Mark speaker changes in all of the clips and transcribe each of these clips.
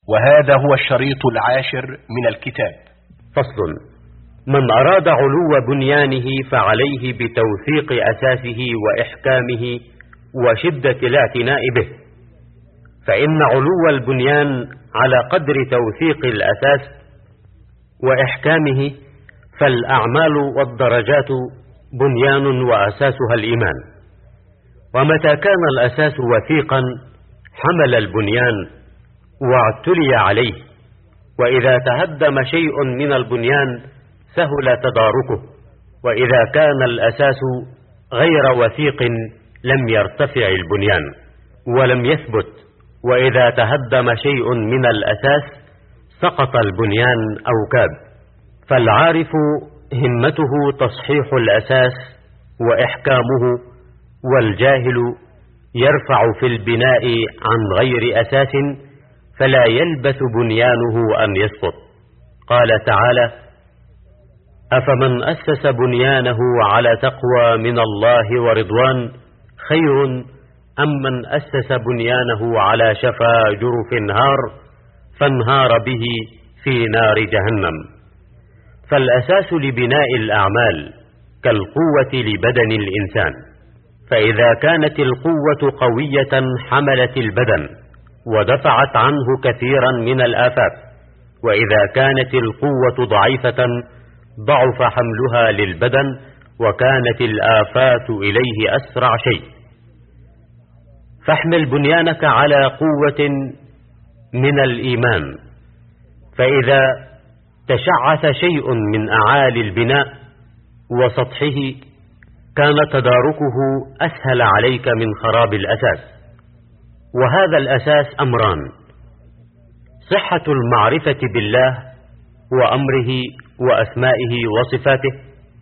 Speaker 1: وهذا هو الشريط 10 من الكتاب.
Speaker 2: فصل. من أراد علو بنيانه فعليه بتوثيق أساسه وإحكامه وشدة الاعتناء به، فإن علو البنيان على قدر توثيق الأساس وإحكامه، فالأعمال والدرجات بنيان وأساسها الإيمان، ومتى كان الأساس وثيقا حمل البنيان واعتلي عليه، وإذا تهدم شيء من البنيان سهل تداركه، وإذا كان الأساس غير وثيق لم يرتفع البنيان ولم يثبت، وإذا تهدم شيء من الأساس سقط البنيان أو كاد. فالعارف همته تصحيح الأساس وإحكامه، والجاهل يرفع في البناء عن غير أساس فلا يلبث بنيانه أن يسقط. قال تعالى: أفمن أسس بنيانه على تقوى من الله ورضوان خير أم من أسس بنيانه على شفا جرف نهار فانهار به في نار جهنم. فالأساس لبناء الأعمال كالقوة لبدن الإنسان، فإذا كانت القوة قوية حملت البدن ودفعت عنه كثيرا من الآفات، وإذا كانت القوة ضعيفة ضعف حملها للبدن وكانت الآفات إليه أسرع شيء. فاحمل بنيانك على قوة من الإيمان، فإذا تشعث شيء من أعالي البناء وسطحه كان تداركه أسهل عليك من خراب الأساس. وهذا الأساس أمران: صحة المعرفة بالله وأمره وأسمائه وصفاته،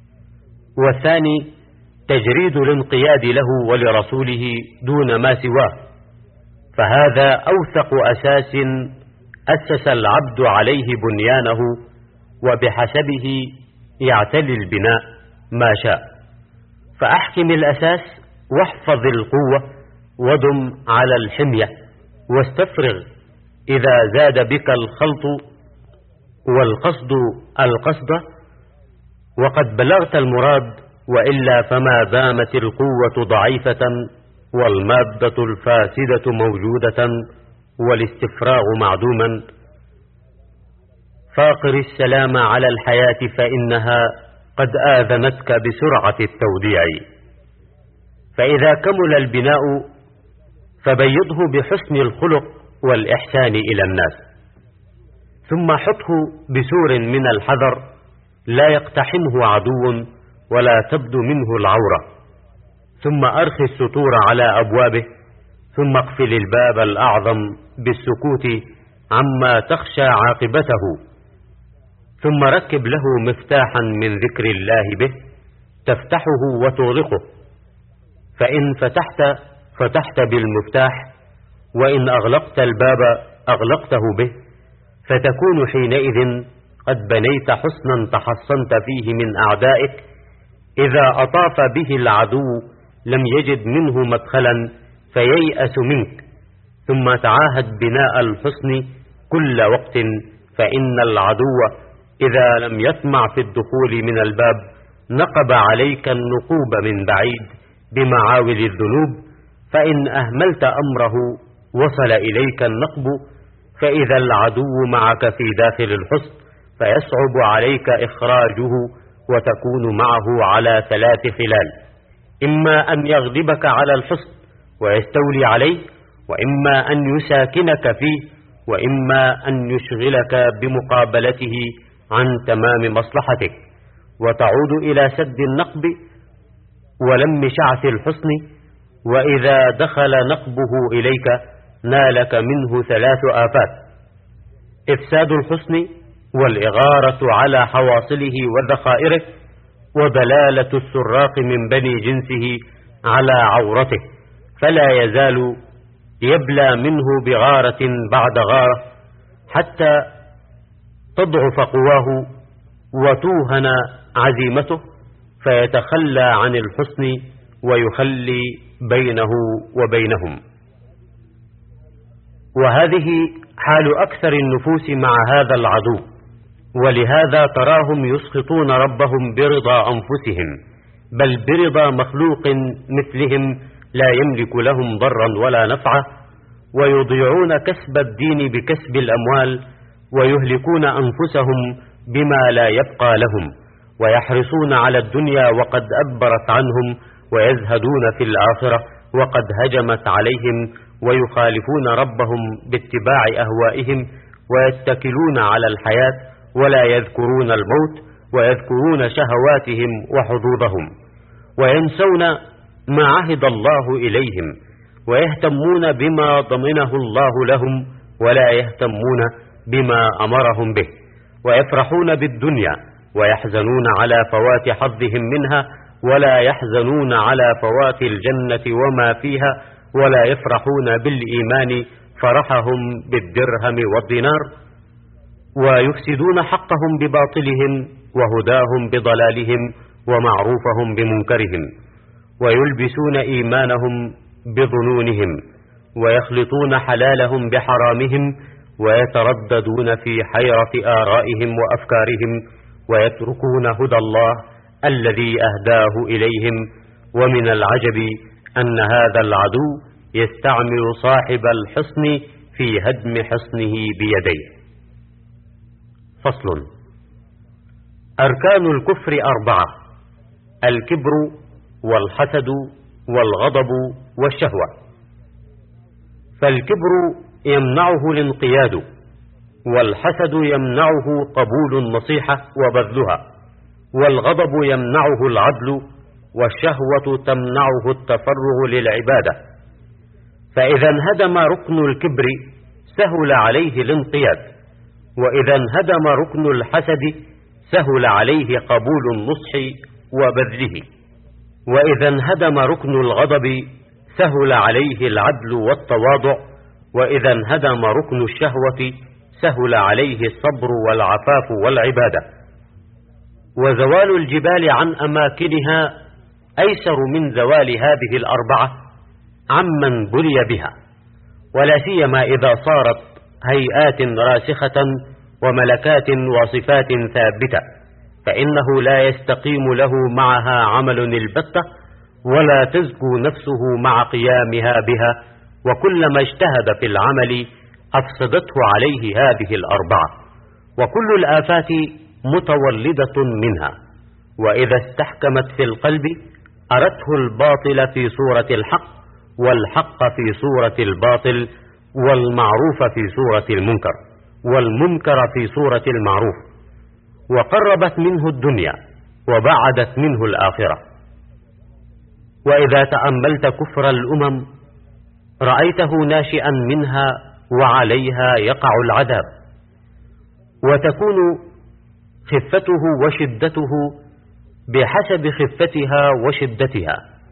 Speaker 2: والثاني تجريد الانقياد له ولرسوله دون ما سواه، فهذا أوثق أساس أسس العبد عليه بنيانه، وبحسبه يعتلي البناء ما شاء. فأحكم الأساس واحفظ القوة ودم على الحمية، واستفرغ إذا زاد بك الخلط والقصد القصد وقد بلغت المراد، وإلا فما دامت القوة ضعيفة والمادة الفاسدة موجودة والاستفراغ معدوما. فاقر السلام على الحياة فإنها قد آذنتك بسرعة التوديع. فإذا كمل البناء فبيضه بحسن الخلق والإحسان إلى الناس، ثم حطه بسور من الحذر لا يقتحمه عدو ولا تبدو منه العورة، ثم أرخي السطور على أبوابه، ثم اقفل الباب الأعظم بالسكوت عما تخشى عاقبته، ثم ركب له مفتاحا من ذكر الله به تفتحه وتغلقه، فإن فتحت بالمفتاح، وإن أغلقت الباب أغلقته به، فتكون حينئذ قد بنيت حصنا تحصنت فيه من أعدائك، إذا أطاف به العدو لم يجد منه مدخلا فييأس منك. ثم تعاهد بناء الحصن كل وقت، فإن العدو إذا لم يطمع في الدخول من الباب نقب عليك النقوب من بعيد بمعاول الذنوب، فإن أهملت أمره وصل إليك النقب، فإذا العدو معك في داخل الحصن فيصعب عليك إخراجه، وتكون معه على 3 خلال: إما أن يغلبك على الحصن ويستولي عليه، وإما أن يساكنك فيه، وإما أن يشغلك بمقابلته عن تمام مصلحتك، وتعود إلى سد النقب ولم شعث الحصن، وإذا دخل نقبه إليك نالك منه 3 آفات: إفساد الحصن، والإغارة على حواصله وذخائره، ودلالة السراق من بني جنسه على عورته، فلا يزال يبلى منه بغارة بعد غارة حتى تضعف قواه وتوهن عزيمته، فيتخلى عن الحصن ويخلي بينه وبينهم. وهذه حال أكثر النفوس مع هذا العدو، ولهذا تراهم يسخطون ربهم برضا أنفسهم، بل برضا مخلوق مثلهم لا يملك لهم ضرا ولا نفعا، ويضيعون كسب الدين بكسب الأموال، ويهلكون أنفسهم بما لا يبقى لهم، ويحرصون على الدنيا وقد أدبرت عنهم، ويزهدون في الآخرة وقد هجمت عليهم، ويخالفون ربهم باتباع أهوائهم، ويتكلون على الحياة ولا يذكرون الموت، ويذكرون شهواتهم وحظوظهم، وينسون ما عهد الله إليهم، ويهتمون بما ضمنه الله لهم ولا يهتمون بما أمرهم به، ويفرحون بالدنيا ويحزنون على فوات حظهم منها، ولا يحزنون على فوات الجنة وما فيها، ولا يفرحون بالإيمان فرحهم بالدرهم والدينار، ويفسدون حقهم بباطلهم، وهداهم بضلالهم، ومعروفهم بمنكرهم، ويلبسون إيمانهم بظنونهم، ويخلطون حلالهم بحرامهم، ويترددون في حيرة آرائهم وأفكارهم، ويتركون هدى الله الذي أهداه إليهم. ومن العجب أن هذا العدو يستعمل صاحب الحصن في هدم حصنه بيديه. فصل. أركان الكفر 4: الكبر والحسد والغضب والشهوة. فالكبر يمنعه الانقياد، والحسد يمنعه قبول النصيحة وبذلها، والغضب يمنعه العدل، والشهوة تمنعه التفرغ للعبادة. فإذا انهدم ركن الكبر سهل عليه الانقياد، وإذا انهدم ركن الحسد سهل عليه قبول النصح وبذله، وإذا انهدم ركن الغضب سهل عليه العدل والتواضع، وإذا انهدم ركن الشهوة سهل عليه الصبر والعفاف والعبادة. وزوال الجبال عن أماكنها أيسر من زوال هذه الأربعة عمن بلي بها، ولا سيما إذا صارت هيئات راسخة وملكات وصفات ثابتة، فإنه لا يستقيم له معها عمل البتة، ولا تزكو نفسه مع قيامها بها، وكلما اجتهد في العمل أفسدته عليه هذه الأربعة، وكل الآفات متولدة منها. وإذا استحكمت في القلب أرته الباطل في صورة الحق، والحق في صورة الباطل، والمعروف في صورة المنكر، والمنكر في صورة المعروف، وقربت منه الدنيا وبعدت منه الآخرة. وإذا تأملت كفر الأمم رأيته ناشئا منها وعليها يقع العذاب، وتكون خفته وشدته بحسب خفتها وشدتها،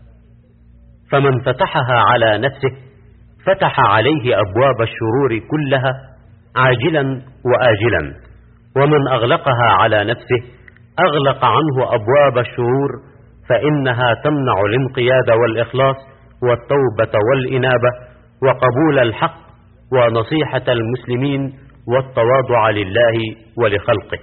Speaker 2: فمن فتحها على نفسه فتح عليه أبواب الشرور كلها عاجلا وآجلا، ومن أغلقها على نفسه أغلق عنه أبواب الشرور، فإنها تمنع الانقياد والإخلاص والتوبة والإنابة وقبول الحق ونصيحة المسلمين والتواضع لله ولخلقه.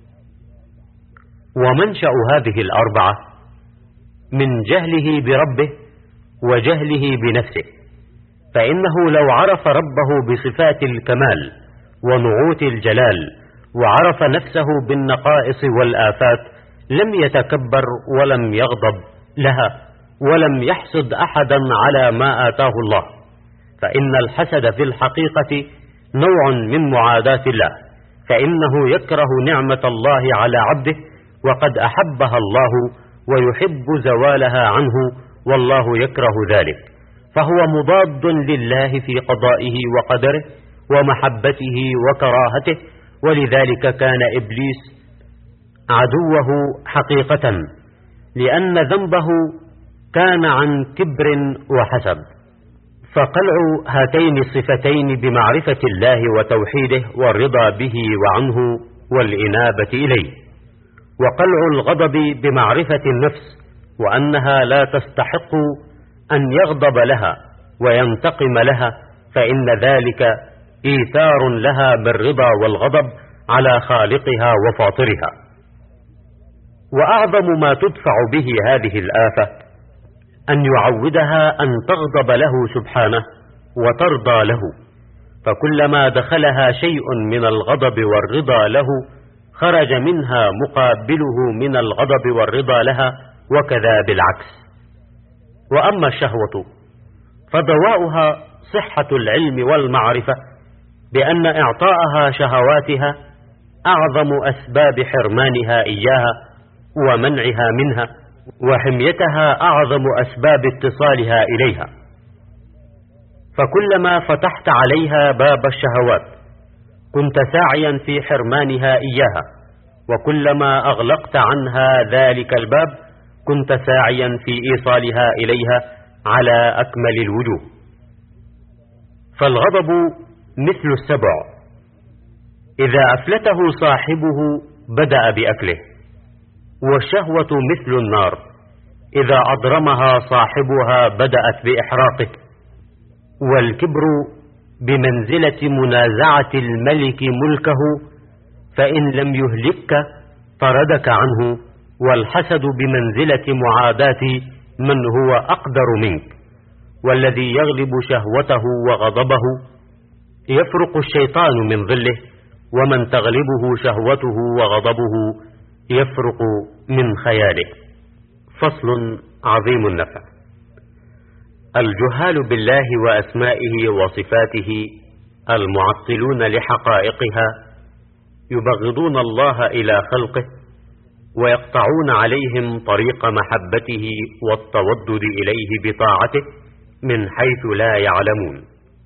Speaker 2: ومنشأ هذه الأربعة من جهله بربه وجهله بنفسه، فإنه لو عرف ربه بصفات الكمال ونعوت الجلال، وعرف نفسه بالنقائص والآفات، لم يتكبر ولم يغضب لها، ولم يحسد أحدا على ما آتاه الله. فإن الحسد في الحقيقة نوع من معاداة الله، فإنه يكره نعمة الله على عبده، وقد أحبها الله ويحب زوالها عنه، والله يكره ذلك، فهو مضاد لله في قضائه وقدره ومحبته وكراهته. ولذلك كان إبليس عدوه حقيقة، لأن ذنبه كان عن كبر وحسد. فقلع هاتين الصفتين بمعرفة الله وتوحيده والرضا به وعنه والإنابة إليه، وقلع الغضب بمعرفة النفس وأنها لا تستحق أن يغضب لها وينتقم لها، فإن ذلك إيثار لها بالرضا والغضب على خالقها وفاطرها. وأعظم ما تدفع به هذه الآفة أن يعودها أن تغضب له سبحانه وترضى له، فكلما دخلها شيء من الغضب والرضا له خرج منها مقابله من الغضب والرضا لها، وكذا بالعكس. وأما الشهوة فدواؤها صحة العلم والمعرفة بأن إعطاءها شهواتها أعظم أسباب حرمانها إياها ومنعها منها، وحميتها أعظم أسباب اتصالها إليها. فكلما فتحت عليها باب الشهوات كنت ساعيا في حرمانها إياها، وكلما أغلقت عنها ذلك الباب كنت ساعيا في إيصالها إليها على أكمل الوجوه. فالغضب مثل السبع، إذا أفلته صاحبه بدأ بأكله، والشهوة مثل النار، إذا أضرمها صاحبها بدأت بإحراقه، والكبر بمنزلة منازعة الملك ملكه، فإن لم يهلكك طردك عنه، والحسد بمنزلة معاداة من هو أقدر منك، والذي يغلب شهوته وغضبه يفرق الشيطان من ظله، ومن تغلبه شهوته وغضبه يفرق من خياله. فصل عظيم النفع. الجهال بالله وأسمائه وصفاته المعطلون لحقائقها يبغضون الله إلى خلقه، ويقطعون عليهم طريق محبته والتودد إليه بطاعته من حيث لا يعلمون.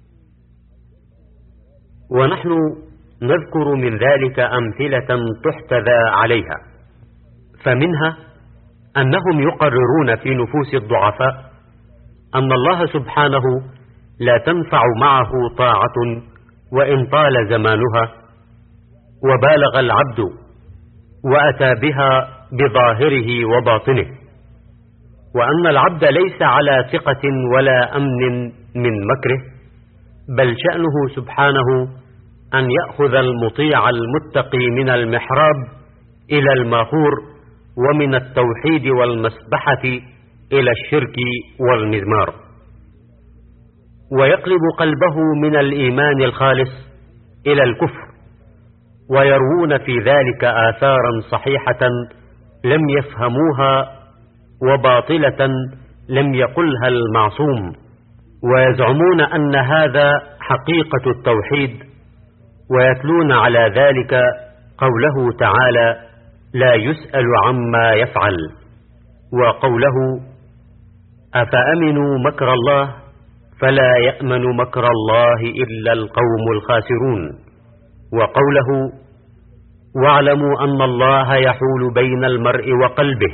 Speaker 2: ونحن نذكر من ذلك أمثلة تحتذى عليها، فمنها أنهم يقررون في نفوس الضعفاء أن الله سبحانه لا تنفع معه طاعة وإن طال زمانها، وبالغ العبد وأتى بها بظاهره وباطنه، وأن العبد ليس على ثقة ولا أمن من مكره، بل شأنه سبحانه أن يأخذ المطيع المتقي من المحراب إلى الماخور، ومن التوحيد والمسبحة إلى الشرك والمزمار، ويقلب قلبه من الإيمان الخالص إلى الكفر، ويروون في ذلك آثارا صحيحة لم يفهموها وباطلة لم يقلها المعصوم، ويزعمون أن هذا حقيقة التوحيد، ويتلون على ذلك قوله تعالى: لا يسأل عما يفعل، وقوله: أفأمنوا مكر الله فلا يأمن مكر الله إلا القوم الخاسرون، وقوله: واعلموا أن الله يحول بين المرء وقلبه.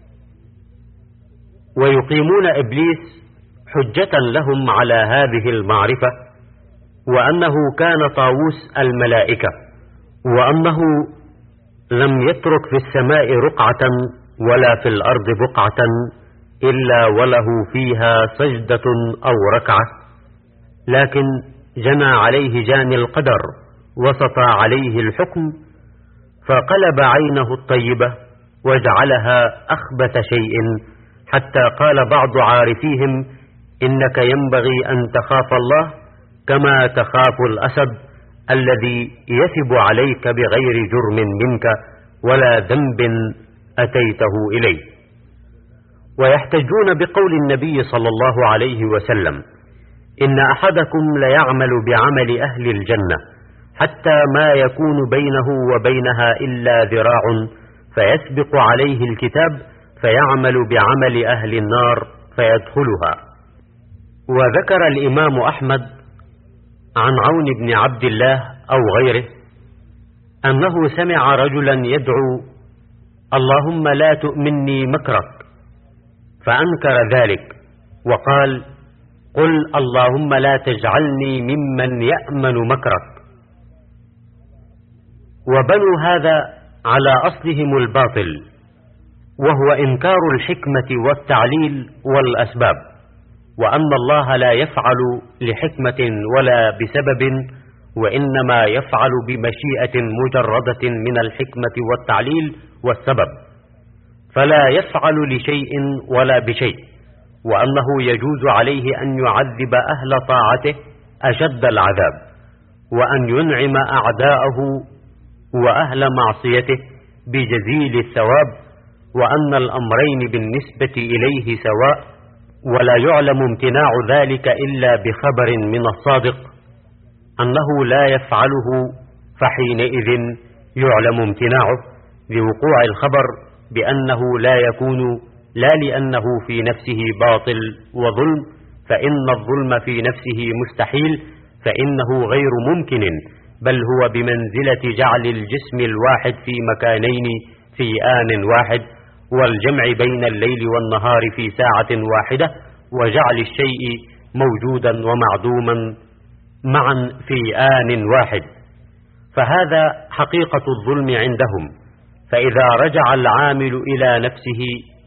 Speaker 2: ويقيمون إبليس حجة لهم على هذه المعرفة، وأنه كان طاووس الملائكة، وأنه لم يترك في السماء رقعة ولا في الأرض بقعة إلا وله فيها سجدة أو ركعة، لكن جنى عليه جاني القدر وسطى عليه الحكم، فقلب عينه الطيبة وجعلها أخبث شيء، حتى قال بعض عارفيهم: إنك ينبغي أن تخاف الله كما تخاف الأسد الذي يثب عليك بغير جرم منك ولا ذنب أتيته إليه. ويحتجون بقول النبي صلى الله عليه وسلم: إن أحدكم ليعمل بعمل أهل الجنة حتى ما يكون بينه وبينها إلا ذراع، فيسبق عليه الكتاب فيعمل بعمل أهل النار فيدخلها. وذكر الإمام أحمد عن عون بن عبد الله أو غيره أنه سمع رجلا يدعو: اللهم لا تؤمني مكرك، فأنكر ذلك وقال: قل اللهم لا تجعلني ممن يأمن مكرك. وبنوا هذا على أصلهم الباطل، وهو إنكار الحكمة والتعليل والأسباب، وأن الله لا يفعل لحكمة ولا بسبب، وإنما يفعل بمشيئة مجردة من الحكمة والتعليل والسبب، فلا يفعل لشيء ولا بشيء، وأنه يجوز عليه أن يعذب أهل طاعته أشد العذاب، وأن ينعم أعداءه وأهل معصيته بجزيل الثواب، وأن الأمرين بالنسبة إليه سواء، ولا يعلم امتناع ذلك إلا بخبر من الصادق أنه لا يفعله، فحينئذ يعلم امتناعه لوقوع الخبر بأنه لا يكون، لا لأنه في نفسه باطل وظلم، فإن الظلم في نفسه مستحيل، فإنه غير ممكن، بل هو بمنزلة جعل الجسم الواحد في مكانين في آن واحد، والجمع بين الليل والنهار في ساعة واحدة، وجعل الشيء موجودا ومعدوما معا في آن واحد. فهذا حقيقة الظلم عندهم. فإذا رجع العامل إلى نفسه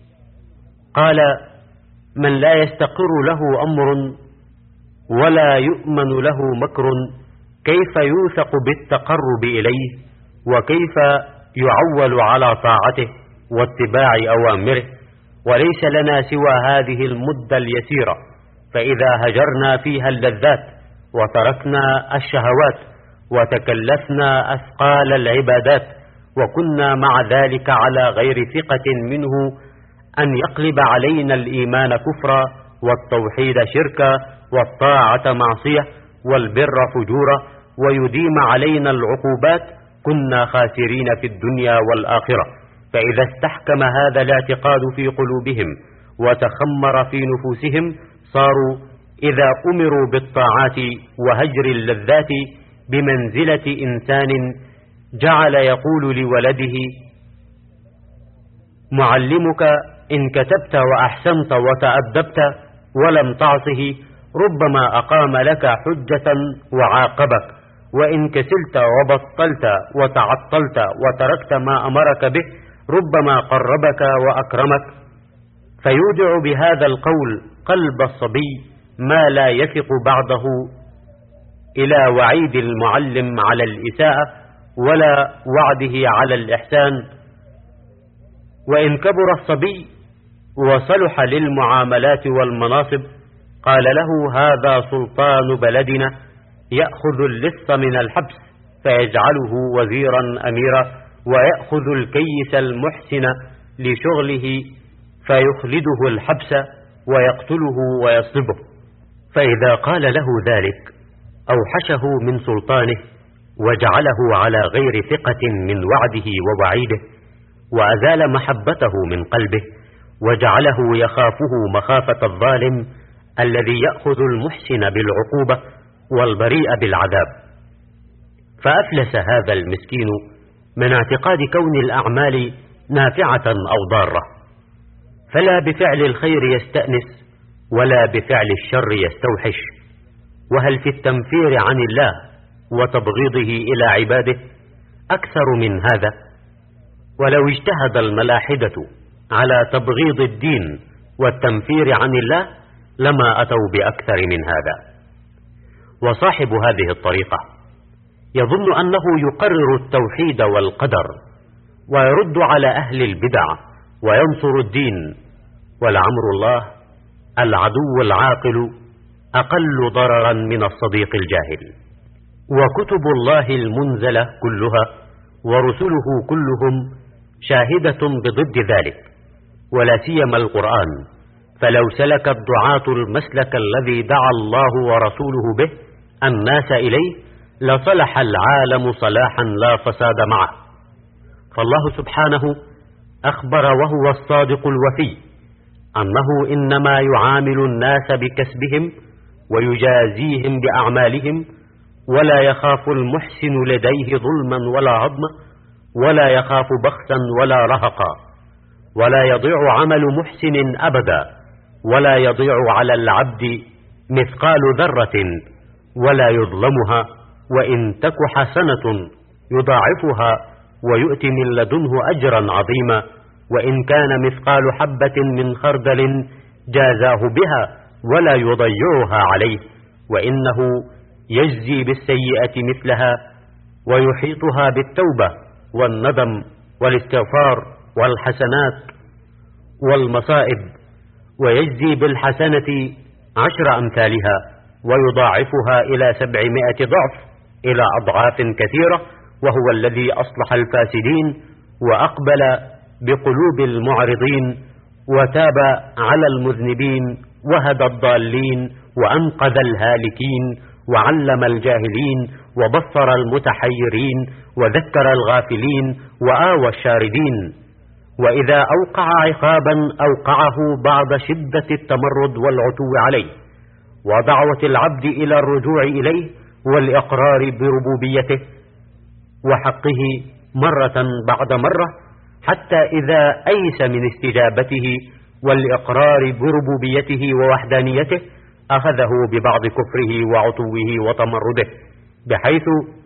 Speaker 2: قال: من لا يستقر له أمر ولا يؤمن له مكر، كيف يوثق بالتقرب إليه، وكيف يعول على طاعته واتباع أوامره؟ وليس لنا سوى هذه المدة اليسيرة، فإذا هجرنا فيها اللذات وتركنا الشهوات وتكلفنا أثقال العبادات، وكنا مع ذلك على غير ثقة منه أن يقلب علينا الإيمان كفرا، والتوحيد شركا، والطاعة معصية، والبر فجورا، ويديم علينا العقوبات، كنا خاسرين في الدنيا والآخرة. فإذا استحكم هذا الاعتقاد في قلوبهم وتخمر في نفوسهم، صاروا إذا أمروا بالطاعات وهجر اللذات بمنزلة إنسان جعل يقول لولده: معلمك إن كتبت وأحسنت وتأدبت ولم تعصه ربما أقام لك حجة وعاقبك، وإن كسلت وبطلت وتعطلت وتركت ما أمرك به ربما قربك وأكرمك. فيودع بهذا القول قلب الصبي ما لا يثق بعده إلى وعيد المعلم على الإساءة ولا وعده على الإحسان. وإن كبر الصبي وصلح للمعاملات والمناصب قال له: هذا سلطان بلدنا يأخذ اللص من الحبس فيجعله وزيرا أميرا، ويأخذ الكيس المحسن لشغله فيخلده الحبس ويقتله ويصلبه. فإذا قال له ذلك أوحشه من سلطانه، وجعله على غير ثقة من وعده ووعيده، وأزال محبته من قلبه، وجعله يخافه مخافة الظالم الذي يأخذ المحسن بالعقوبة والبريء بالعذاب. فأفلس هذا المسكين من اعتقاد كون الأعمال نافعة أو ضارة، فلا بفعل الخير يستأنس ولا بفعل الشر يستوحش. وهل في التنفير عن الله وتبغيضه إلى عباده أكثر من هذا؟ ولو اجتهد الملاحدة على تبغيض الدين والتنفير عن الله لما أتوا بأكثر من هذا. وصاحب هذه الطريقة يظن أنه يقرر التوحيد والقدر ويرد على أهل البدع وينصر الدين، ولعمر الله العدو العاقل أقل ضررا من الصديق الجاهل. وكتب الله المنزلة كلها ورسله كلهم شاهدة بضد ذلك، ولا سيما القرآن. فلو سلك الدعاة المسلك الذي دعا الله ورسوله به الناس إليه لصلح العالم صلاحا لا فساد معه. فالله سبحانه أخبر وهو الصادق الوفي أنه إنما يعامل الناس بكسبهم ويجازيهم بأعمالهم، ولا يخاف المحسن لديه ظلما ولا عظما، ولا يخاف بخسا ولا رهقا، ولا يضيع عمل محسن أبدا، ولا يضيع على العبد مثقال ذرة ولا يظلمها، وإن تك حسنة يضاعفها ويؤتي من لدنه أجرا عظيما، وإن كان مثقال حبة من خردل جازاه بها ولا يضيعها عليه، وإنه يجزي بالسيئة مثلها ويحيطها بالتوبة والندم والاستغفار والحسنات والمصائب، ويجزي بالحسنة 10 أمثالها ويضاعفها إلى 700 ضعف إلى أضعاف كثيرة، وهو الذي أصلح الفاسدين وأقبل بقلوب المعرضين وتاب على المذنبين وهدى الضالين وأنقذ الهالكين وعلم الجاهلين وبصر المتحيرين وذكر الغافلين وآوى الشاردين. وإذا أوقع عقابا أوقعه بعد شدة التمرد والعتو عليه ودعوة العبد إلى الرجوع إليه والإقرار بربوبيته وحقه مرة بعد مرة، حتى إذا أيس من استجابته والإقرار بربوبيته ووحدانيته أخذه ببعض كفره وعتوه وتمرده، بحيث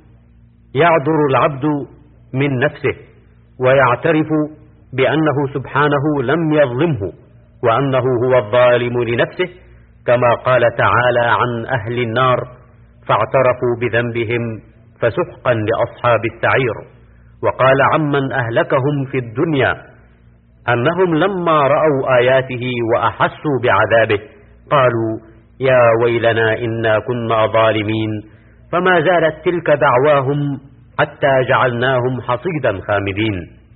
Speaker 2: يعذر العبد من نفسه ويعترف بأنه سبحانه لم يظلمه وأنه هو الظالم لنفسه، كما قال تعالى عن أهل النار: فاعترفوا بذنبهم فسحقا لأصحاب السعير. وقال عمن أهلكهم في الدنيا أنهم لما رأوا آياته وأحسوا بعذابه قالوا: يا ويلنا إنا كنا ظالمين، فما زالت تلك دعواهم حتى جعلناهم حصيدا خامدين.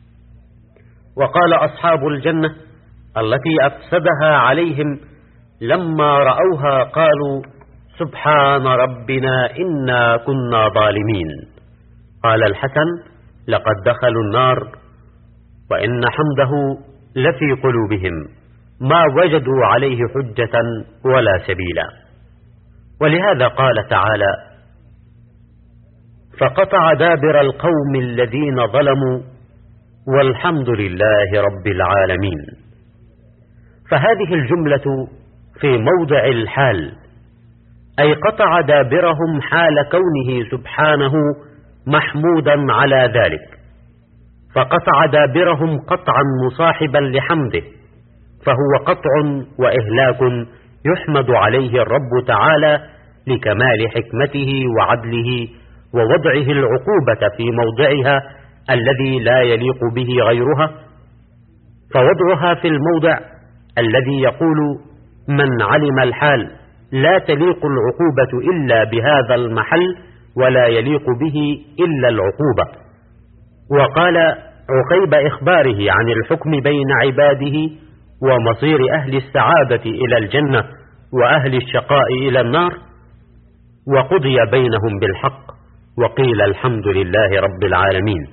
Speaker 2: وقال أصحاب الجنة التي أفسدها عليهم لما رأوها قالوا: سبحان ربنا إنا كنا ظالمين. قال الحسن: لقد دخلوا النار وإن حمده لفي قلوبهم، ما وجدوا عليه حجة ولا سبيلا. ولهذا قال تعالى: فقطع دابر القوم الذين ظلموا والحمد لله رب العالمين. فهذه الجملة في موضع الحال، أي قطع دابرهم حال كونه سبحانه محمودا على ذلك، فقطع دابرهم قطعا مصاحبا لحمده، فهو قطع وإهلاك يحمد عليه الرب تعالى لكمال حكمته وعدله ووضعه العقوبة في موضعها الذي لا يليق به غيرها، فوضعها في الموضع الذي يقول من علم الحال لا تليق العقوبة إلا بهذا المحل ولا يليق به إلا العقوبة. وقال عقيب إخباره عن الحكم بين عباده ومصير أهل السعادة إلى الجنة وأهل الشقاء إلى النار: وقضي بينهم بالحق وقيل الحمد لله رب العالمين.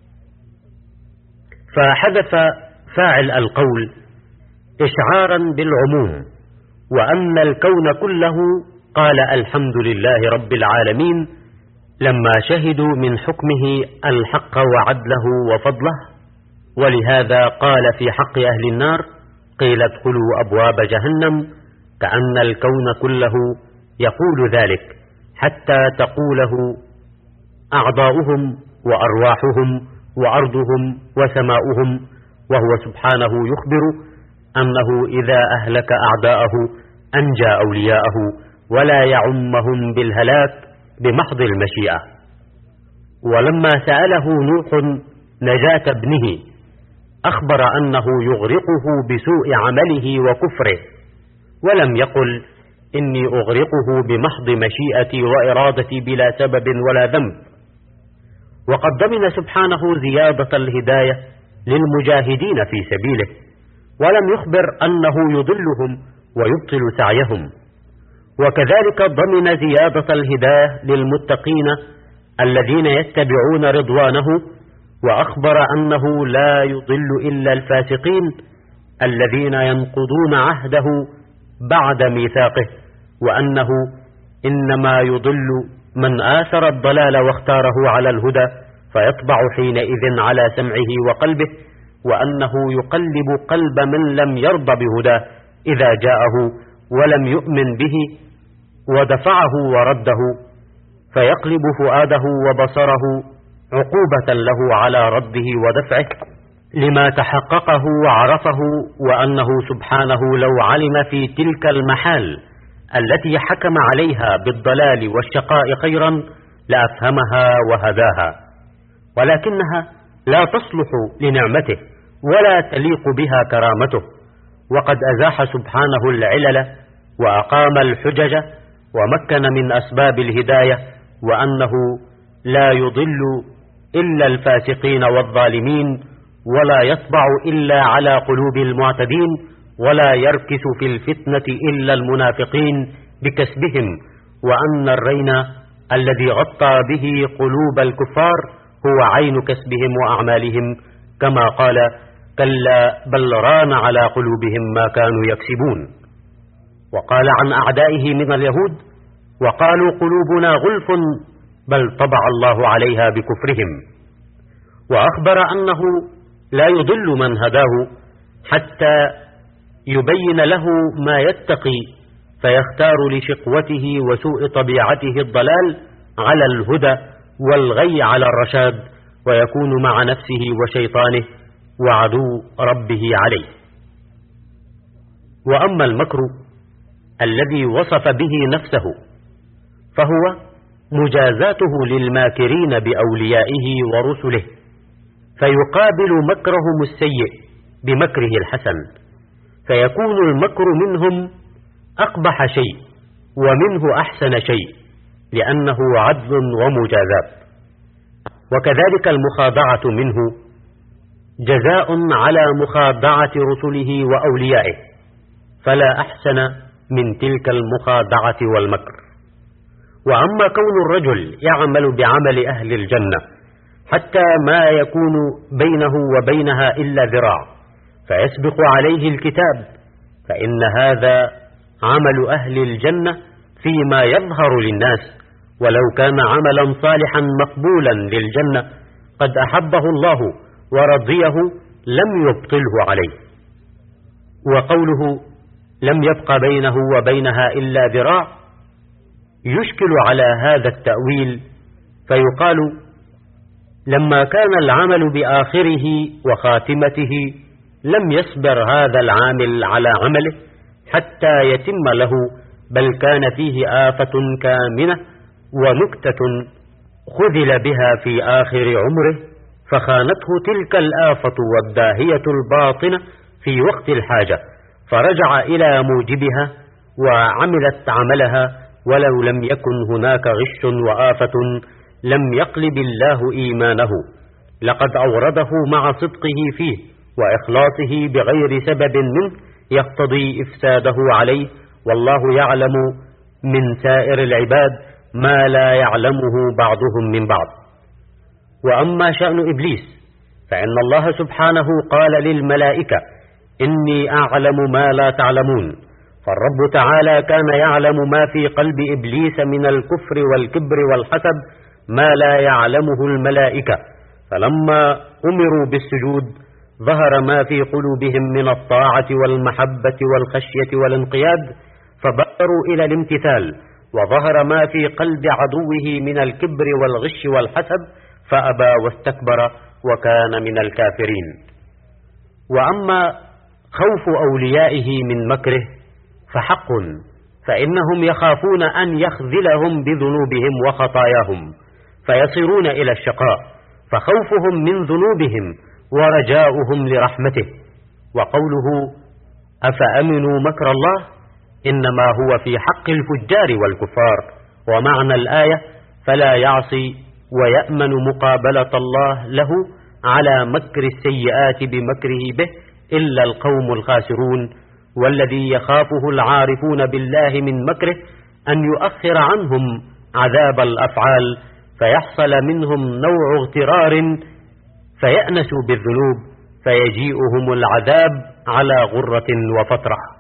Speaker 2: فحذف فاعل القول إشعارا بالعموم، وأن الكون كله قال الحمد لله رب العالمين لما شهدوا من حكمه الحق وعدله وفضله. ولهذا قال في حق أهل النار: قيل ادخلوا أبواب جهنم، كأن الكون كله يقول ذلك حتى تقوله أعضاؤهم وأرواحهم وأرضهم وسماؤهم، وهو سبحانه يخبر أنه إذا أهلك أعداءه أنجى أولياءه ولا يعمهم بالهلاك بمحض المشيئة. ولما سأله نوح نجاة ابنه أخبر أنه يغرقه بسوء عمله وكفره، ولم يقل إني أغرقه بمحض مشيئتي وإرادتي بلا سبب ولا ذنب. وقد ضمن سبحانه زيادة الهداية للمجاهدين في سبيله، ولم يخبر أنه يضلهم ويبطل سعيهم. وكذلك ضمن زيادة الهداية للمتقين الذين يتبعون رضوانه، وأخبر أنه لا يضل إلا الفاسقين الذين ينقضون عهده بعد ميثاقه، وأنه إنما يضل من آثر الضلال واختاره على الهدى فيطبع حينئذ على سمعه وقلبه، وأنه يقلب قلب من لم يرض بهداه إذا جاءه ولم يؤمن به ودفعه ورده، فيقلب فؤاده وبصره عقوبة له على رده ودفعه، لما تحققه وعرفه، وأنه سبحانه لو علم في تلك المحال التي حكم عليها بالضلال والشقاء خيرا لأفهمها وهداها، ولكنها لا تصلح لنعمته ولا تليق بها كرامته، وقد أزاح سبحانه العلل وأقام الحجج ومكن من أسباب الهداية، وأنه لا يضل إلا الفاسقين والظالمين، ولا يطبع إلا على قلوب المعتدين، ولا يركس في الفتنة إلا المنافقين بكسبهم، وأن الرين الذي غطى به قلوب الكفار هو عين كسبهم وأعمالهم، كما قال: كلا بل ران على قلوبهم ما كانوا يكسبون. وقال عن أعدائه من اليهود: وقالوا قلوبنا غلف بل طبع الله عليها بكفرهم. وأخبر أنه لا يضل من هداه حتى يبين له ما يتقي، فيختار لشقوته وسوء طبيعته الضلال على الهدى والغي على الرشاد، ويكون مع نفسه وشيطانه وعدو ربه عليه. وأما المكر الذي وصف به نفسه فهو مجازاته للماكرين بأوليائه ورسله، فيقابل مكرهم السيء بمكره الحسن، فيكون المكر منهم أقبح شيء ومنه أحسن شيء، لأنه عدل ومجازات. وكذلك المخادعة منه جزاء على مخادعة رسله وأوليائه، فلا أحسن من تلك المخادعة والمكر. وأما كون الرجل يعمل بعمل أهل الجنة حتى ما يكون بينه وبينها إلا ذراع فيسبق عليه الكتاب، فإن هذا عمل أهل الجنة فيما يظهر للناس، ولو كان عملا صالحا مقبولا للجنة قد أحبه الله ورضيه لم يبطله عليه. وقوله لم يبق بينه وبينها إلا ذراع يشكل على هذا التأويل، فيقال: لما كان العمل بآخره وخاتمته لم يصبر هذا العامل على عمله حتى يتم له، بل كان فيه آفة كامنة ونكتة خذل بها في آخر عمره، فخانته تلك الآفة والداهية الباطنة في وقت الحاجة، فرجع إلى موجبها وعملت عملها، ولو لم يكن هناك غش وآفة لم يقلب الله إيمانه، لقد أورده مع صدقه فيه وإخلاصه بغير سبب منه يقتضي إفساده عليه، والله يعلم من سائر العباد ما لا يعلمه بعضهم من بعض. وأما شأن إبليس فإن الله سبحانه قال للملائكة: إني أعلم ما لا تعلمون، فالرب تعالى كان يعلم ما في قلب إبليس من الكفر والكبر والحسد ما لا يعلمه الملائكة، فلما أمروا بالسجود ظهر ما في قلوبهم من الطاعة والمحبة والخشية والانقياد، فبادروا إلى الامتثال، وظهر ما في قلب عدوه من الكبر والغش والحسد فأبى واستكبر وكان من الكافرين. وأما خوف أوليائه من مكره فحق، فإنهم يخافون أن يخذلهم بذنوبهم وخطاياهم فيصيرون إلى الشقاء، فخوفهم من ذنوبهم ورجاؤهم لرحمته. وقوله أفأمنوا مكر الله إنما هو في حق الفجار والكفار، ومعنى الآية فلا يعصي ويأمن مقابلة الله له على مكر السيئات بمكره به إلا القوم الخاسرون. والذي يخافه العارفون بالله من مكره أن يؤخر عنهم عذاب الأفعال فيحصل منهم نوع اغترار فيأنسوا بالذنوب فيجيئهم العذاب على غرة وفترة.